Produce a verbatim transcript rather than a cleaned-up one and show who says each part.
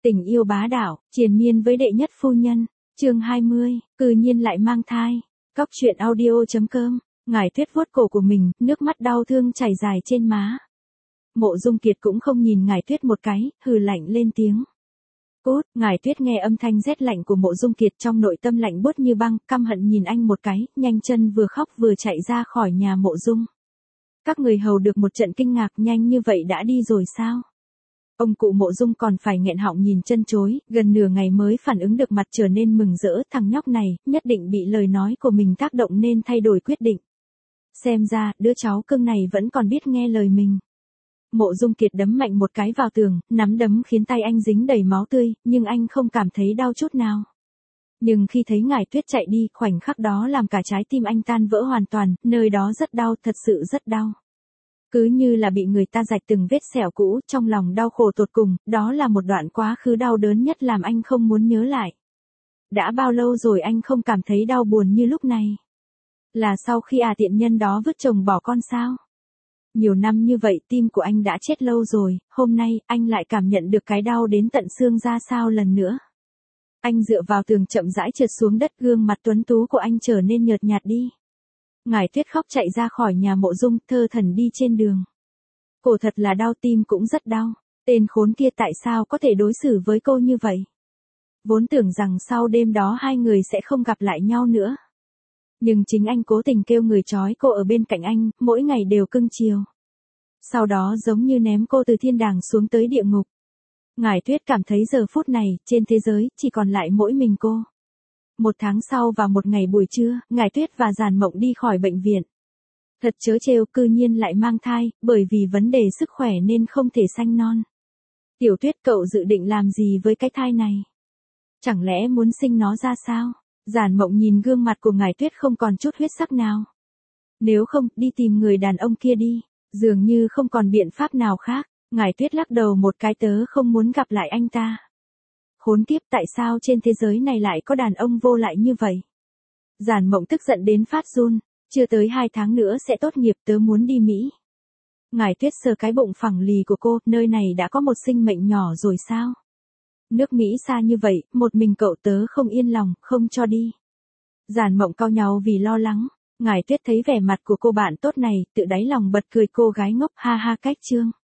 Speaker 1: Tình yêu bá đạo, triền miên với đệ nhất phu nhân, chương hai mươi, cư nhiên lại mang thai. Cóc truyện audio chấm com, Ngải Tuyết vuốt cổ của mình, nước mắt đau thương chảy dài trên má. Mộ Dung Kiệt cũng không nhìn Ngải Tuyết một cái, hừ lạnh lên tiếng. Cút, Ngải Tuyết nghe âm thanh rét lạnh của Mộ Dung Kiệt trong nội tâm lạnh buốt như băng, căm hận nhìn anh một cái, nhanh chân vừa khóc vừa chạy ra khỏi nhà Mộ Dung. Các người hầu được một trận kinh ngạc, nhanh như vậy đã đi rồi sao? Ông cụ Mộ Dung còn phải nghẹn họng nhìn chân chối, gần nửa ngày mới phản ứng được, mặt trở nên mừng rỡ, thằng nhóc này, nhất định bị lời nói của mình tác động nên thay đổi quyết định. Xem ra, đứa cháu cưng này vẫn còn biết nghe lời mình. Mộ Dung Kiệt đấm mạnh một cái vào tường, nắm đấm khiến tay anh dính đầy máu tươi, nhưng anh không cảm thấy đau chút nào. Nhưng khi thấy Ngải Tuyết chạy đi, khoảnh khắc đó làm cả trái tim anh tan vỡ hoàn toàn, nơi đó rất đau, thật sự rất đau. Cứ như là bị người ta rạch từng vết sẹo cũ, trong lòng đau khổ tột cùng, đó là một đoạn quá khứ đau đớn nhất làm anh không muốn nhớ lại. Đã bao lâu rồi anh không cảm thấy đau buồn như lúc này? Là sau khi à tiện nhân đó vứt chồng bỏ con sao? Nhiều năm như vậy tim của anh đã chết lâu rồi, hôm nay anh lại cảm nhận được cái đau đến tận xương ra sao lần nữa. Anh dựa vào tường chậm rãi trượt xuống đất, gương mặt tuấn tú của anh trở nên nhợt nhạt đi. Ngải Tuyết khóc chạy ra khỏi nhà Mộ Dung, thơ thẩn đi trên đường. Cổ thật là đau, tim cũng rất đau. Tên khốn kia tại sao có thể đối xử với cô như vậy? Vốn tưởng rằng sau đêm đó hai người sẽ không gặp lại nhau nữa. Nhưng chính anh cố tình kêu người trói cô ở bên cạnh anh, mỗi ngày đều cưng chiều. Sau đó giống như ném cô từ thiên đàng xuống tới địa ngục. Ngải Tuyết cảm thấy giờ phút này, trên thế giới, chỉ còn lại mỗi mình cô. Một tháng sau vào một ngày buổi trưa, Ngải Tuyết và Giản Mộng đi khỏi bệnh viện. Thật trớ trêu, cư nhiên lại mang thai, bởi vì vấn đề sức khỏe nên không thể sanh non. Tiểu Tuyết, cậu dự định làm gì với cái thai này? Chẳng lẽ muốn sinh nó ra sao? Giản Mộng nhìn gương mặt của Ngải Tuyết không còn chút huyết sắc nào. Nếu không, đi tìm người đàn ông kia đi, dường như không còn biện pháp nào khác. Ngải Tuyết lắc đầu một cái, tớ không muốn gặp lại anh ta. Khốn kiếp, tại sao trên thế giới này lại có đàn ông vô lại như vậy? Giản Mộng tức giận đến phát run, chưa tới hai tháng nữa sẽ tốt nghiệp, tớ muốn đi Mỹ. Ngải Tuyết sờ cái bụng phẳng lì của cô, nơi này đã có một sinh mệnh nhỏ rồi sao? Nước Mỹ xa như vậy, một mình cậu, tớ không yên lòng, không cho đi. Giản Mộng cau nhàu vì lo lắng. Ngải Tuyết thấy vẻ mặt của cô bạn tốt này, tự đáy lòng bật cười, cô gái ngốc, ha ha, cách trương.